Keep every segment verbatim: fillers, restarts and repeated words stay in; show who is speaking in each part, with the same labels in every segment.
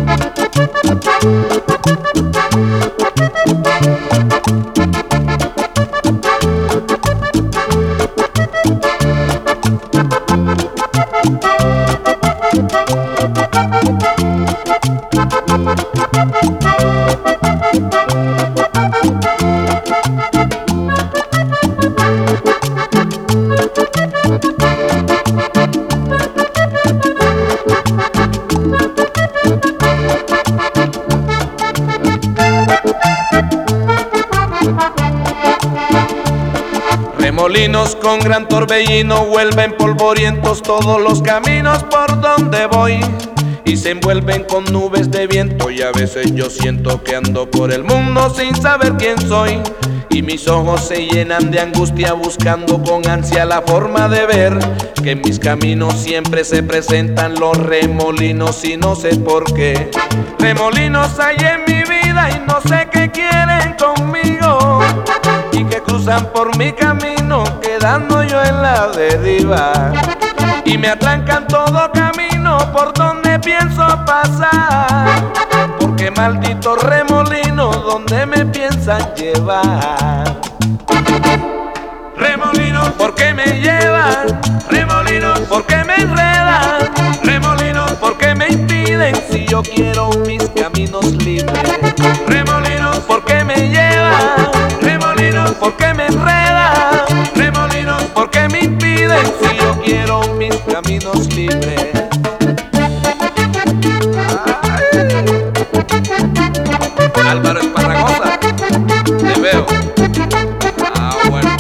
Speaker 1: Remolinos con gran torbellino vuelven polvorientos todos los caminos por donde voy, y se envuelven con nubes de viento, y a veces yo siento que ando por el mundo sin saber quién soy, y mis ojos se llenan de angustia buscando con ansia la forma de ver que en mis caminos siempre se presentan los remolinos, y no sé por qué. Remolinos hay en mi vida y no sé qué quieren conmigo, y que cruzan por mi camino quedando yo en la deriva, y me atrancan todo camino por donde pienso pasar, porque maldito remolino donde me piensan llevar. Remolinos, ¿por qué me llevan? Remolinos, ¿por qué me enredan? Remolinos, ¿por qué me impiden si yo quiero mis caminos libres? Remolinos, ¿por qué me llevan? Remolinos, ¿por qué me enredan? Remolinos, ¿por qué me impiden si yo quiero mis caminos libres? Álvaro Esparragosa, te veo. Ah, bueno.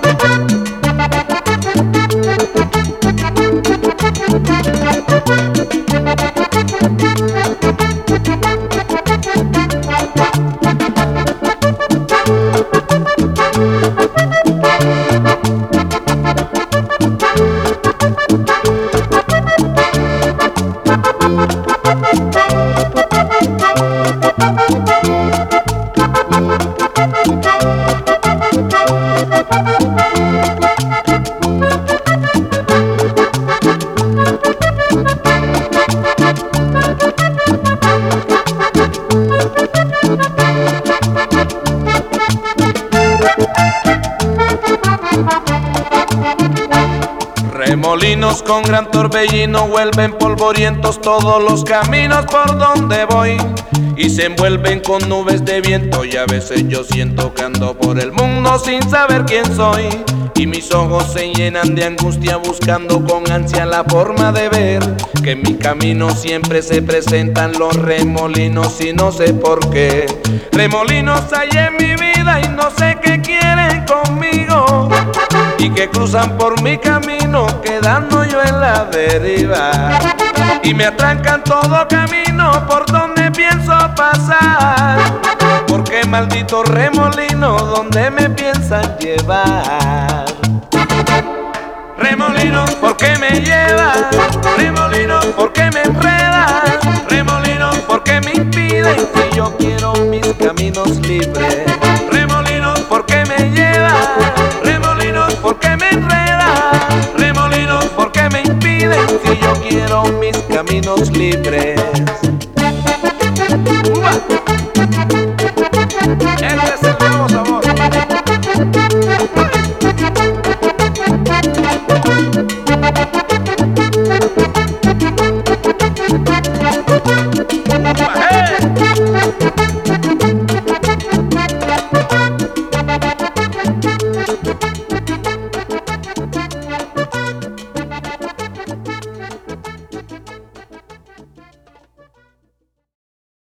Speaker 1: Remolinos con gran torbellino vuelven polvorientos todos los caminos por donde voy, y se envuelven con nubes de viento, y a veces yo siento que ando por el mundo sin saber quién soy, y mis ojos se llenan de angustia buscando con ansia la forma de ver que en mi camino siempre se presentan los remolinos, y no sé por qué. Remolinos hay en mi vida y no sé qué quieren conmigo, y que cruzan por mi camino quedando yo en la deriva, y me atrancan todo camino por donde pienso pasar, porque maldito remolino donde me piensan llevar. Remolinos, ¿por qué me llevan? Remolinos, ¿por qué me enredan? Remolinos, ¿por qué me impiden si yo quiero mis caminos libres? Remolinos, ¿por qué me llevan? Remolinos, ¿por qué me enredan? Remolinos, ¿por qué me impiden si yo quiero mis caminos libres?